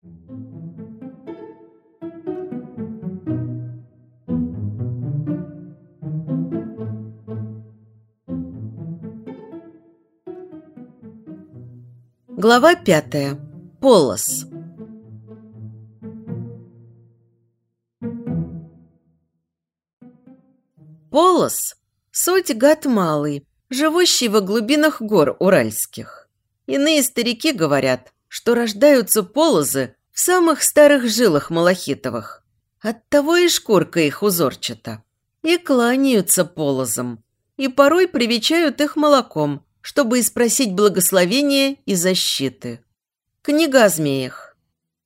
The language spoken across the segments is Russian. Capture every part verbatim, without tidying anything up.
Глава пятая. Полос. Полос – суть гад малый, живущий во глубинах гор уральских. Иные старики говорят, что рождаются полозы в самых старых жилах малахитовых. Оттого и шкурка их узорчата. И кланяются полозам, и порой привечают их молоком, чтобы испросить благословения и защиты. Книга о змеях.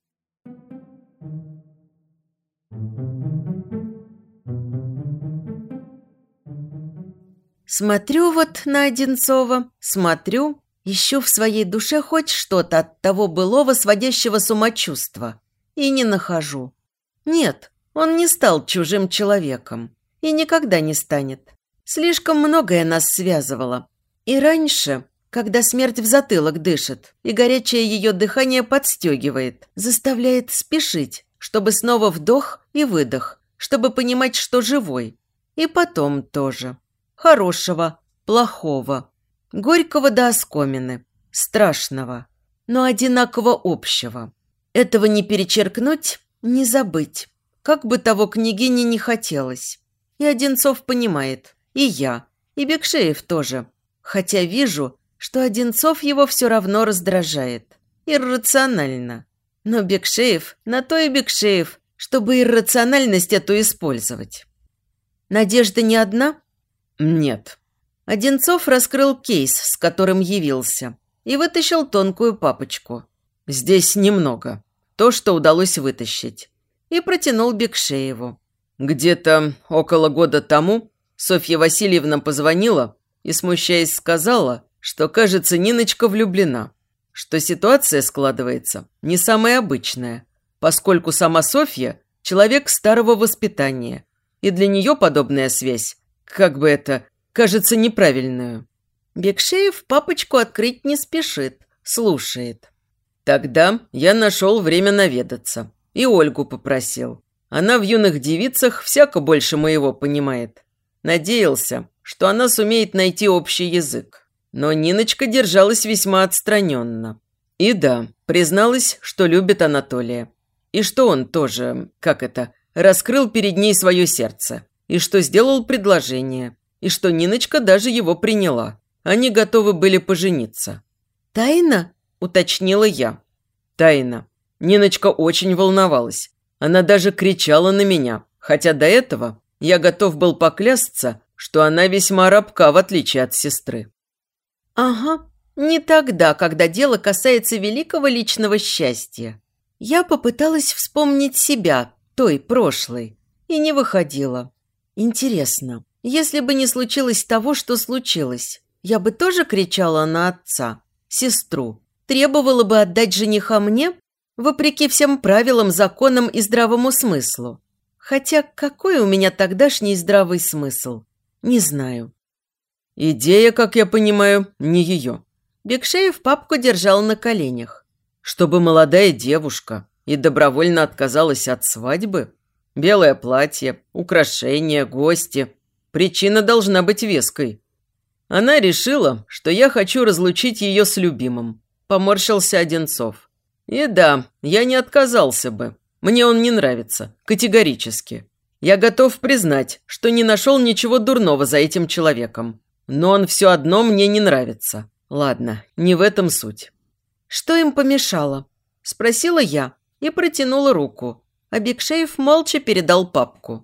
Смотрю вот на Одинцова, смотрю, ищу в своей душе хоть что-то от того былого сводящего с ума чувства. И не нахожу. Нет, он не стал чужим человеком. И никогда не станет. Слишком многое нас связывало. И раньше, когда смерть в затылок дышит, и горячее ее дыхание подстегивает, заставляет спешить, чтобы снова вдох и выдох, чтобы понимать, что живой. И потом тоже. Хорошего, плохого, горького до оскомины, страшного, но одинаково общего. Этого не перечеркнуть, не забыть, как бы того княгине не хотелось. И Одинцов понимает, и я, и Бекшеев тоже. Хотя вижу, что Одинцов его все равно раздражает. Иррационально. Но Бекшеев на то и Бекшеев, чтобы иррациональность эту использовать. Надежда не одна? Нет. Одинцов раскрыл кейс, с которым явился, и вытащил тонкую папочку. Здесь немного. То, что удалось вытащить. И протянул Бекшееву. Где-то около года тому Софья Васильевна позвонила и, смущаясь, сказала, что, кажется, Ниночка влюблена, что ситуация складывается не самая обычная, поскольку сама Софья – человек старого воспитания, и для нее подобная связь, как бы это, кажется неправильную. Бекшеев папочку открыть не спешит, слушает. Тогда я нашел время наведаться и Ольгу попросил. Она в юных девицах всяко больше моего понимает. Надеялся, что она сумеет найти общий язык. Но Ниночка держалась весьма отстраненно. И да, призналась, что любит Анатолия. И что он тоже, как это, раскрыл перед ней свое сердце. И что сделал предложение. И что Ниночка даже его приняла. Они готовы были пожениться. «Тайна?» – уточнила я. «Тайна. Ниночка очень волновалась. Она даже кричала на меня, хотя до этого я готов был поклясться, что она весьма рабка, в отличие от сестры». «Ага, не тогда, когда дело касается великого личного счастья. Я попыталась вспомнить себя, той прошлой, и не выходила. Интересно, если бы не случилось того, что случилось, я бы тоже кричала на отца, сестру, требовала бы отдать жениха мне, вопреки всем правилам, законам и здравому смыслу? Хотя какой у меня тогдашний здравый смысл? Не знаю». «Идея, как я понимаю, не ее». Бекшеев папку держал на коленях. «Чтобы молодая девушка и добровольно отказалась от свадьбы? Белое платье, украшения, гости. Причина должна быть веской. Она решила, что я хочу разлучить ее с любимым». Поморщился Одинцов. «И да, я не отказался бы. Мне он не нравится, категорически. Я готов признать, что не нашел ничего дурного за этим человеком. Но он все одно мне не нравится. Ладно, не в этом суть». «Что им помешало?» – спросила я и протянула руку, а Бекшеев молча передал папку.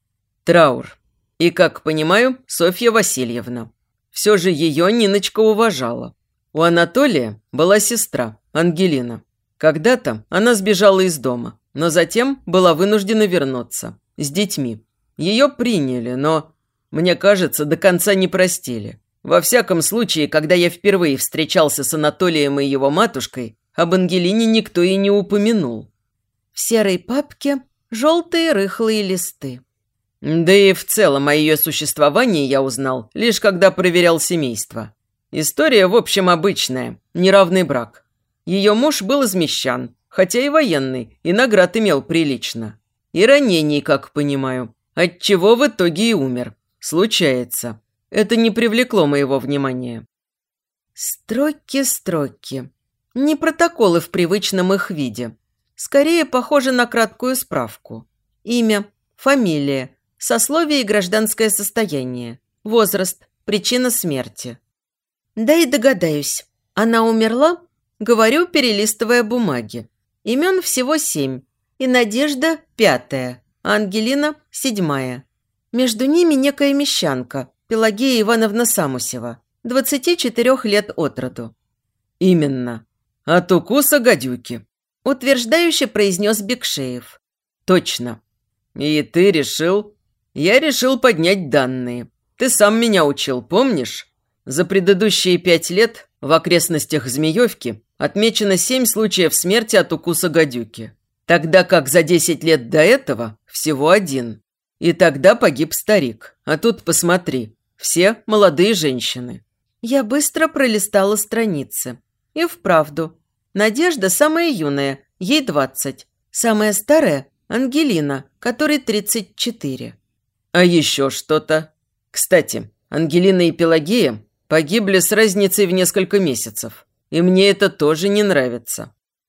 «Траур. И, как понимаю, Софья Васильевна. Все же ее Ниночка уважала. У Анатолия была сестра, Ангелина. Когда-то она сбежала из дома, но затем была вынуждена вернуться. С детьми. Ее приняли, но, мне кажется, до конца не простили. Во всяком случае, когда я впервые встречался с Анатолием и его матушкой, об Ангелине никто и не упомянул». В серой папке желтые рыхлые листы. Да и в целом о ее существовании я узнал, лишь когда проверял семейство. История, в общем, обычная, неравный брак. Ее муж был из мещан, хотя и военный, и наград имел прилично. И ранений, как понимаю, отчего в итоге и умер. Случается. Это не привлекло моего внимания. Строки, строки. Не протоколы в привычном их виде. Скорее похоже на краткую справку. Имя, фамилия, сословие и гражданское состояние, возраст, причина смерти. Да и догадаюсь. Она умерла? Говорю, перелистывая бумаги. Имен всего семь. И Надежда – пятая, а Ангелина – седьмая. Между ними некая мещанка, Пелагея Ивановна Самусева, двадцати четырёх лет от роду. Именно. От укуса гадюки. Утверждающе произнес Бекшеев. Точно. И ты решил? Я решил поднять данные. Ты сам меня учил, помнишь? За предыдущие пять лет в окрестностях Змеевки отмечено семь случаев смерти от укуса гадюки. Тогда как за десять лет до этого всего один. И тогда погиб старик. А тут посмотри, все молодые женщины. Я быстро пролистала страницы. И вправду. Надежда самая юная, ей двадцать. Самая старая – Ангелина, которой тридцать четыре. А еще что-то. Кстати, Ангелина и Пелагея погибли с разницей в несколько месяцев. И мне это тоже не нравится.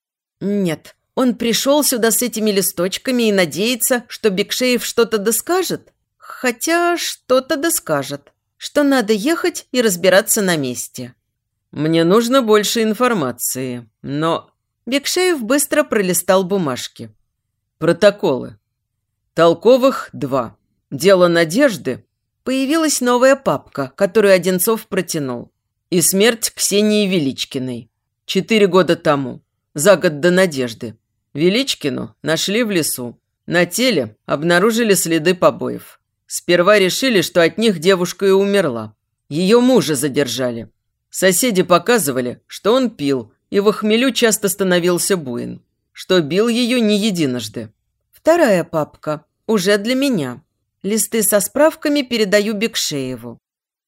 Нет, он пришел сюда с этими листочками и надеется, что Бекшеев что-то доскажет. Хотя что-то доскажет. Что надо ехать и разбираться на месте. Мне нужно больше информации, но... Бекшеев быстро пролистал бумажки. Протоколы. Толковых два. Дело Надежды. Появилась новая папка, которую Одинцов протянул. И смерть Ксении Величкиной. Четыре года тому. За год до Надежды. Величкину нашли в лесу. На теле обнаружили следы побоев. Сперва решили, что от них девушка и умерла. Ее мужа задержали. Соседи показывали, что он пил и в хмелю часто становился буин. Что бил ее не единожды. Вторая папка. Уже для меня. Листы со справками передаю Бекшееву.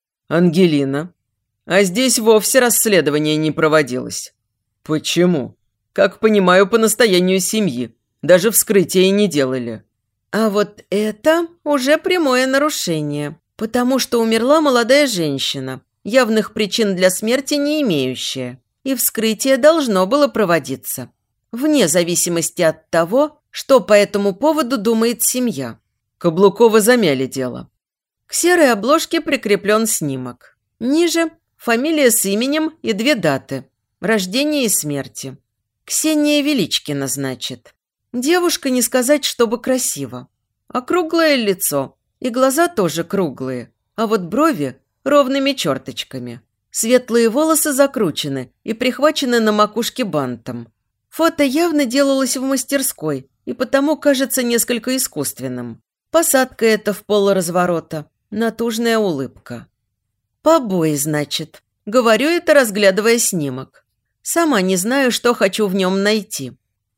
Ангелина. А здесь вовсе расследование не проводилось. Почему? Как понимаю, по настоянию семьи. Даже вскрытия не делали. А вот это уже прямое нарушение. Потому что умерла молодая женщина, явных причин для смерти не имеющая. И вскрытие должно было проводиться. Вне зависимости от того, что по этому поводу думает семья. Каблукова замяли дело. К серой обложке прикреплен снимок. Ниже фамилия с именем и две даты. Рождения и смерти. Ксения Величкина, значит. Девушка, не сказать, чтобы красиво. Округлое лицо. И глаза тоже круглые. А вот брови ровными черточками. Светлые волосы закручены и прихвачены на макушке бантом. Фото явно делалось в мастерской и потому кажется несколько искусственным. Посадка эта в полуразворота. Натужная улыбка. Побои, значит. Говорю это, разглядывая снимок. Сама не знаю, что хочу в нем найти.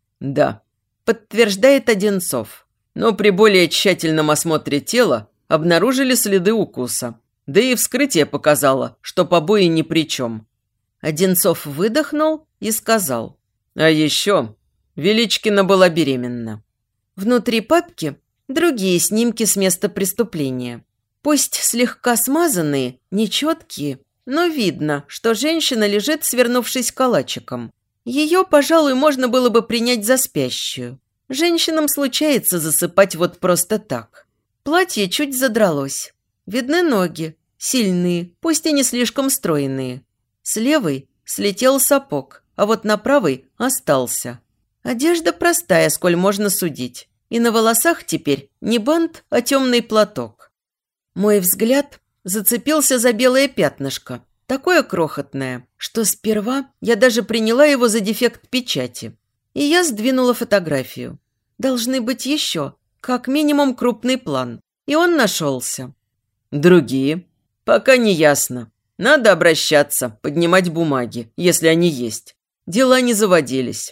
Да, подтверждает Одинцов. Но при более тщательном осмотре тела обнаружили следы укуса. Да и вскрытие показало, что побои ни при чем. Одинцов выдохнул и сказал. А еще Величкина была беременна. Внутри папки другие снимки с места преступления. Пусть слегка смазанные, нечеткие, но видно, что женщина лежит, свернувшись калачиком. Ее, пожалуй, можно было бы принять за спящую. Женщинам случается засыпать вот просто так. Платье чуть задралось. Видны ноги, сильные, пусть и не слишком стройные. С левой слетел сапог, а вот на правой остался. Одежда простая, сколь можно судить. И на волосах теперь не бант, а темный платок. Мой взгляд зацепился за белое пятнышко, такое крохотное, что сперва я даже приняла его за дефект печати. И я сдвинула фотографию. Должны быть еще, как минимум, крупный план. И он нашелся. Другие? Пока не ясно. Надо обращаться, поднимать бумаги, если они есть. Дела не заводились.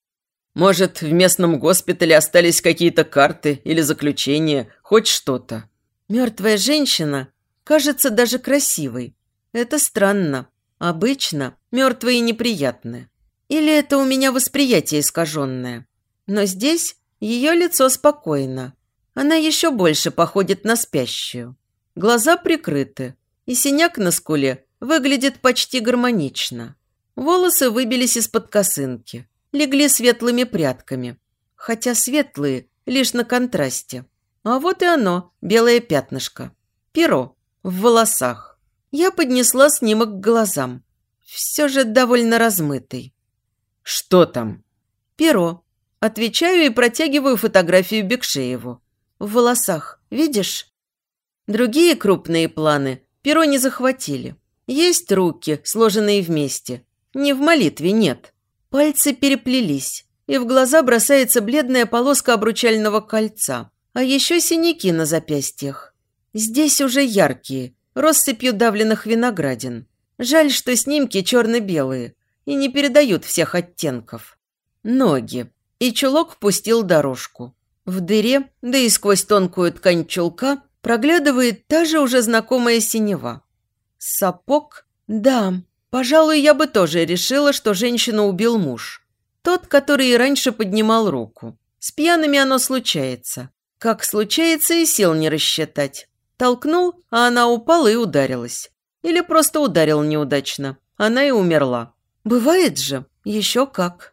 Может, в местном госпитале остались какие-то карты или заключения, хоть что-то. Мертвая женщина кажется даже красивой. Это странно. Обычно мертвые неприятны. Или это у меня восприятие искаженное? Но здесь ее лицо спокойно. Она еще больше походит на спящую. Глаза прикрыты, и синяк на скуле выглядит почти гармонично. Волосы выбились из-под косынки, легли светлыми прядками, хотя светлые лишь на контрасте. А вот и оно, белое пятнышко. Перо в волосах. Я поднесла снимок к глазам. Все же довольно размытый. «Что там?» «Перо». Отвечаю и протягиваю фотографию Бекшееву. В волосах, видишь? Другие крупные планы перо не захватили. Есть руки, сложенные вместе. Не в молитве, нет. Пальцы переплелись, и в глаза бросается бледная полоска обручального кольца. А еще синяки на запястьях. Здесь уже яркие, россыпью давленных виноградин. Жаль, что снимки черно-белые и не передают всех оттенков. Ноги. И чулок пустил дорожку. В дыре, да и сквозь тонкую ткань чулка, проглядывает та же уже знакомая синева. Сапог? Да, пожалуй, я бы тоже решила, что женщину убил муж. Тот, который и раньше поднимал руку. С пьяными оно случается. Как случается, и сил не рассчитать. Толкнул, а она упала и ударилась. Или просто ударил неудачно. Она и умерла. Бывает же, еще как.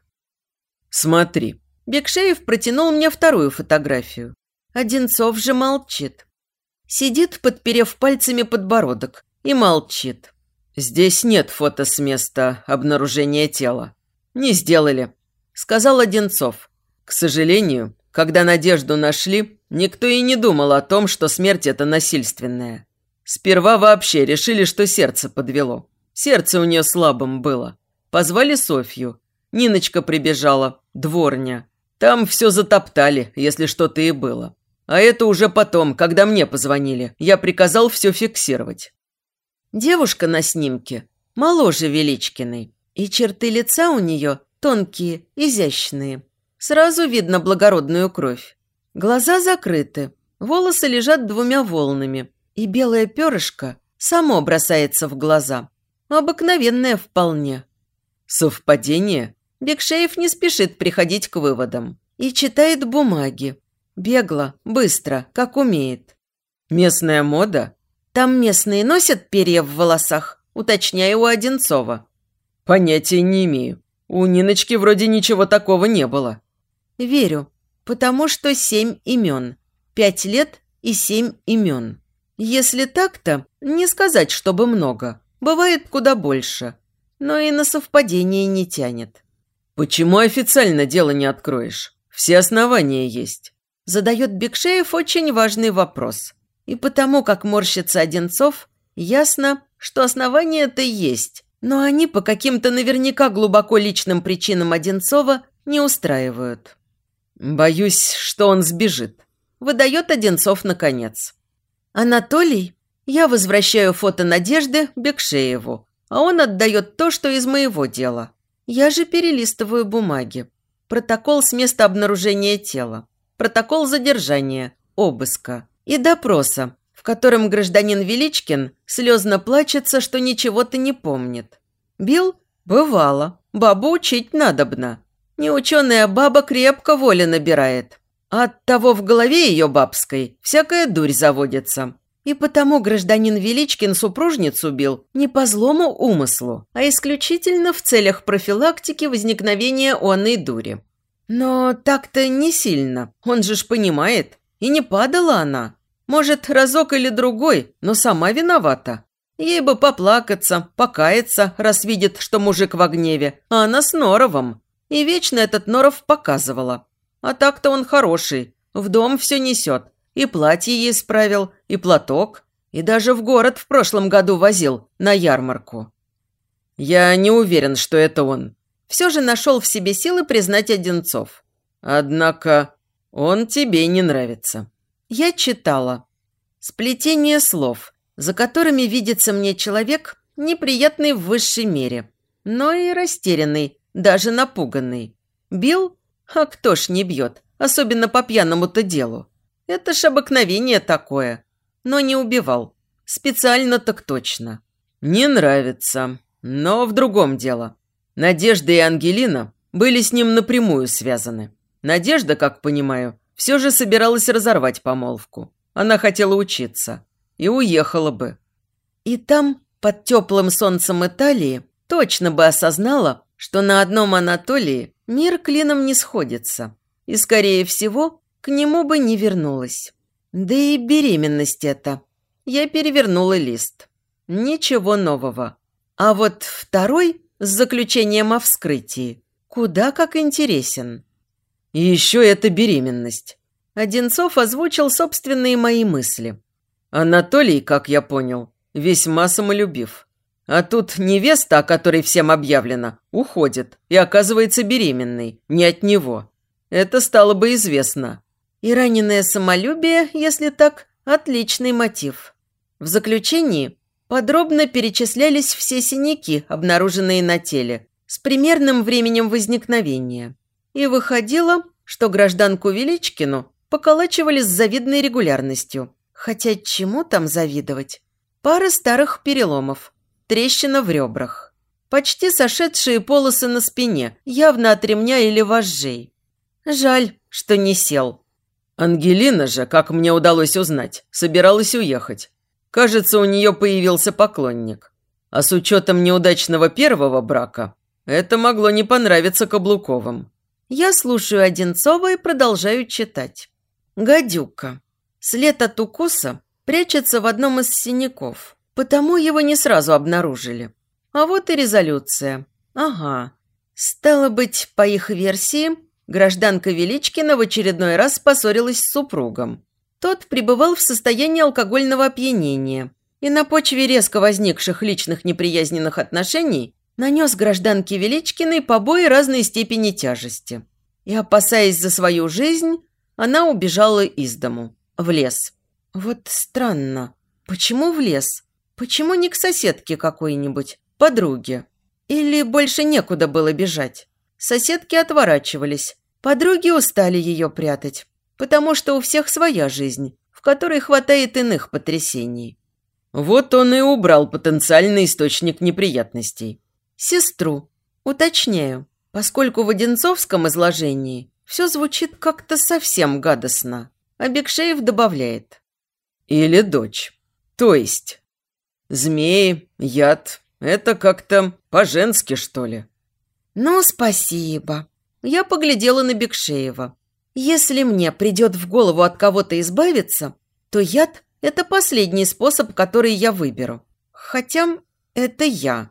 «Смотри». Бекшеев протянул мне вторую фотографию. Одинцов же молчит. Сидит, подперев пальцами подбородок, и молчит. «Здесь нет фото с места обнаружения тела. Не сделали», – сказал Одинцов. «К сожалению, когда Надежду нашли, никто и не думал о том, что смерть эта насильственная. Сперва вообще решили, что сердце подвело. Сердце у нее слабым было. Позвали Софью. Ниночка прибежала, дворня. Там все затоптали, если что-то и было. А это уже потом, когда мне позвонили, я приказал все фиксировать». Девушка на снимке моложе Величкиной, и черты лица у нее тонкие, изящные. Сразу видно благородную кровь. Глаза закрыты, волосы лежат двумя волнами, и белое перышко само бросается в глаза. Обыкновенное вполне. «Совпадение?» Бекшеев не спешит приходить к выводам и читает бумаги. Бегло, быстро, как умеет. «Местная мода?» Там местные носят перья в волосах, уточняю у Одинцова. «Понятия не имею. У Ниночки вроде ничего такого не было». Верю, потому что семь имен. Пять лет и семь имен. Если так-то, не сказать, чтобы много. Бывает куда больше. Но и на совпадение не тянет. «Почему официально дело не откроешь? Все основания есть». Задает Бекшеев очень важный вопрос. И потому, как морщится Одинцов, ясно, что основания-то есть, но они по каким-то наверняка глубоко личным причинам Одинцова не устраивают. «Боюсь, что он сбежит», – выдает Одинцов наконец. «Анатолий?» Я возвращаю фото Надежды Бекшееву, а он отдает то, что из моего дела. Я же перелистываю бумаги. Протокол с места обнаружения тела, протокол задержания, обыска и допроса, в котором гражданин Величкин слезно плачется, что ничего-то не помнит. Бил? Бывало. Бабу учить надобно. Неученая баба крепко воли набирает. А оттого в голове ее бабской всякая дурь заводится. И потому гражданин Величкин супружницу бил не по злому умыслу, а исключительно в целях профилактики возникновения онной дури. Но так-то не сильно, он же ж понимает. И не падала она. Может, разок или другой, но сама виновата. Ей бы поплакаться, покаяться, раз видит, что мужик в гневе, а она с норовом. И вечно этот норов показывала. А так-то он хороший, в дом все несет. И платье ей справил, и платок, и даже в город в прошлом году возил на ярмарку. «Я не уверен, что это он». Все же нашел в себе силы признать Одинцов. «Однако он тебе не нравится». Я читала. Сплетение слов, за которыми видится мне человек, неприятный в высшей мере, но и растерянный, даже напуганный. Бил? А кто ж не бьет, особенно по пьяному-то делу. Это ж обыкновение такое. Но не убивал. Специально так точно. «Не нравится, но в другом дело. Надежда и Ангелина были с ним напрямую связаны. Надежда, как понимаю, все же собиралась разорвать помолвку. Она хотела учиться. И уехала бы. И там, под теплым солнцем Италии, точно бы осознала, что на одном Анатолии мир клином не сходится. И, скорее всего, к нему бы не вернулась. Да и беременность эта. Я перевернула лист. Ничего нового. А вот второй с заключением о вскрытии куда как интересен. И еще эта беременность. Одинцов озвучил собственные мои мысли. Анатолий, как я понял, весьма самолюбив. А тут невеста, о которой всем объявлено, уходит и оказывается беременной, не от него. Это стало бы известно. И раненое самолюбие, если так, отличный мотив. В заключении подробно перечислялись все синяки, обнаруженные на теле, с примерным временем возникновения. И выходило, что гражданку Величкину поколачивали с завидной регулярностью. Хотя чему там завидовать? Пара старых переломов, трещина в ребрах, почти сошедшие полосы на спине, явно от ремня или вожжей. Жаль, что не сел. Ангелина же, как мне удалось узнать, собиралась уехать. Кажется, у нее появился поклонник. А с учетом неудачного первого брака, это могло не понравиться Каблуковым. Я слушаю Одинцова и продолжаю читать. Гадюка. След от укуса прячется в одном из синяков, потому его не сразу обнаружили. А вот и резолюция. Ага. Стало быть, по их версии, гражданка Величкина в очередной раз поссорилась с супругом. Тот пребывал в состоянии алкогольного опьянения и на почве резко возникших личных неприязненных отношений нанес гражданке Величкиной побои разной степени тяжести. И, опасаясь за свою жизнь, она убежала из дому, в лес. Вот странно. Почему в лес? Почему не к соседке какой-нибудь, подруге? Или больше некуда было бежать? Соседки отворачивались. Подруги устали ее прятать, потому что у всех своя жизнь, в которой хватает иных потрясений. Вот он и убрал потенциальный источник неприятностей. Сестру. Уточняю, поскольку в одинцовском изложении все звучит как-то совсем гадостно. А Бекшеев добавляет. Или дочь. То есть змеи, яд – это как-то по-женски, что ли? Ну, спасибо. Я поглядела на Бекшеева. Если мне придет в голову от кого-то избавиться, то яд – это последний способ, который я выберу. Хотя это я.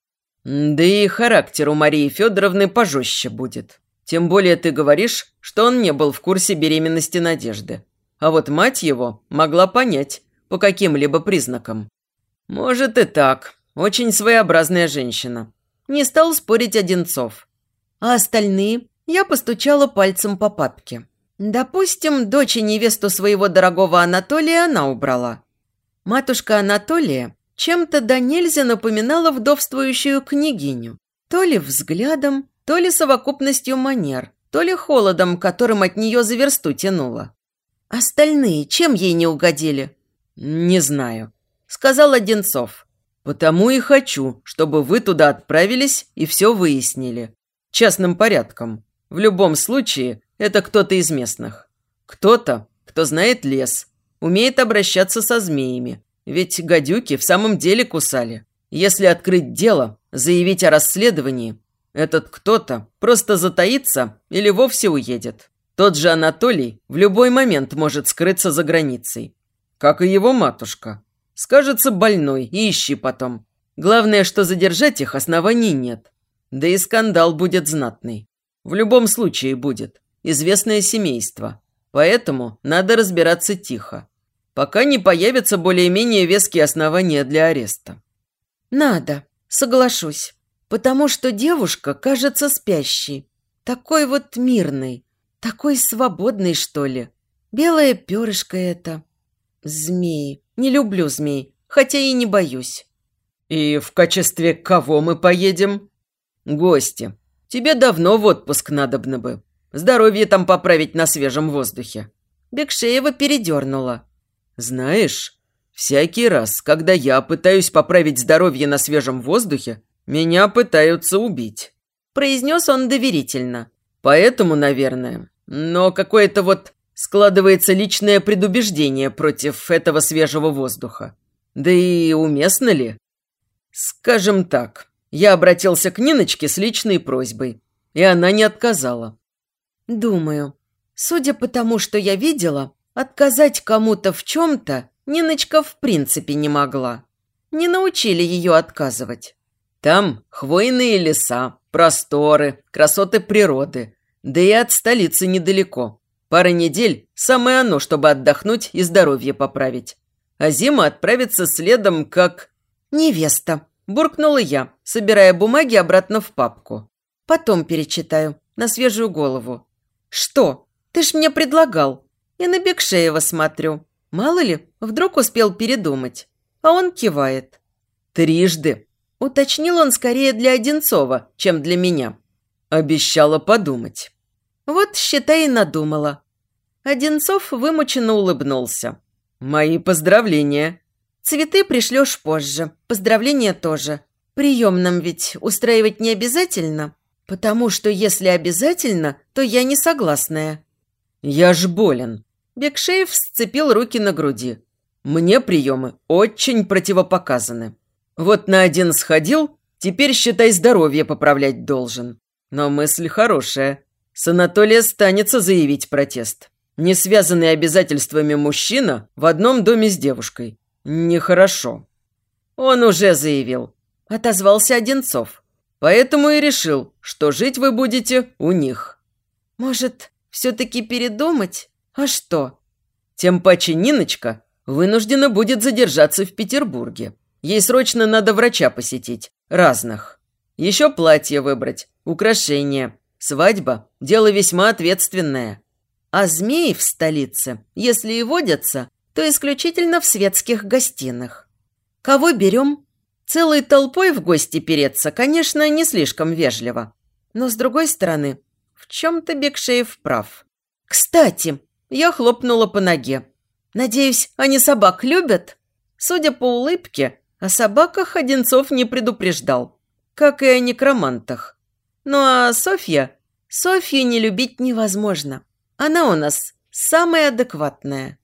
Да и характер у Марии Федоровны пожестче будет. Тем более ты говоришь, что он не был в курсе беременности Надежды. А вот мать его могла понять по каким-либо признакам. Может и так. Очень своеобразная женщина. Не стал спорить Одинцов. А остальные я постучала пальцем по папке. Допустим, дочь и невесту своего дорогого Анатолия она убрала. Матушка Анатолия чем-то до нельзя напоминала вдовствующую княгиню. То ли взглядом, то ли совокупностью манер, то ли холодом, которым от нее за версту тянуло. Остальные чем ей не угодили? «Не знаю», – сказал Одинцов. «Потому и хочу, чтобы вы туда отправились и все выяснили. Частным порядком. В любом случае, это кто-то из местных. Кто-то, кто знает лес, умеет обращаться со змеями. Ведь гадюки в самом деле кусали. Если открыть дело, заявить о расследовании, этот кто-то просто затаится или вовсе уедет. Тот же Анатолий в любой момент может скрыться за границей. Как и его матушка. Скажется больной и ищи потом. Главное, что задержать их оснований нет. Да и скандал будет знатный. В любом случае будет. Известное семейство. Поэтому надо разбираться тихо. Пока не появятся более-менее веские основания для ареста. Надо, соглашусь. Потому что девушка кажется спящей. Такой вот мирной. Такой свободной, что ли. Белое перышко это. Змеи. Не люблю змей, хотя и не боюсь. И в качестве кого мы поедем? Гости. Тебе давно в отпуск надобно бы. Здоровье там поправить на свежем воздухе. Бекшеева передернула. Знаешь, всякий раз, когда я пытаюсь поправить здоровье на свежем воздухе, «Меня пытаются убить», – произнес он доверительно. «Поэтому, наверное. Но какое-то вот складывается личное предубеждение против этого свежего воздуха. Да и уместно ли? Скажем так, я обратился к Ниночке с личной просьбой, и она не отказала». Думаю, судя по тому, что я видела, отказать кому-то в чем-то Ниночка в принципе не могла. Не научили ее отказывать. Там хвойные леса, просторы, красоты природы. Да и от столицы недалеко. Пара недель – самое оно, чтобы отдохнуть и здоровье поправить. А Зима отправится следом, как… «Невеста», – буркнула я, собирая бумаги обратно в папку. «Потом перечитаю, на свежую голову». «Что? Ты ж мне предлагал. И на Бекшеева смотрю. Мало ли, вдруг успел передумать». А он кивает. «Трижды», – уточнил он скорее для Одинцова, чем для меня. Обещала подумать. Вот, считай, и надумала. Одинцов вымученно улыбнулся. «Мои поздравления». «Цветы пришлешь позже, поздравления тоже. Прием нам ведь устраивать не обязательно, потому что если обязательно, то я не согласная». «Я ж болен». Бекшеев сцепил руки на груди. «Мне приемы очень противопоказаны. Вот на один сходил, теперь, считай, здоровье поправлять должен. Но мысль хорошая. С Анатолия станется заявить протест. Не связанный обязательствами мужчина в одном доме с девушкой. Нехорошо». «Он уже заявил», – отозвался Одинцов. «Поэтому и решил, что жить вы будете у них». «Может, все-таки передумать? А что?» «Тем паче Ниночка вынуждена будет задержаться в Петербурге. Ей срочно надо врача посетить, разных. Еще платье выбрать, украшения. Свадьба – дело весьма ответственное. А змеи в столице, если и водятся, то исключительно в светских гостиных. Кого берем? Целой толпой в гости переться, конечно, не слишком вежливо. Но, с другой стороны, в чем-то Бекшеев прав. Кстати, я хлопнула по ноге. Надеюсь, они собак любят? Судя по улыбке, о собаках Одинцов не предупреждал, как и о некромантах. Ну а Софья? Софью не любить невозможно. Она у нас самая адекватная.